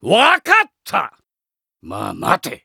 わかった。まあ待て。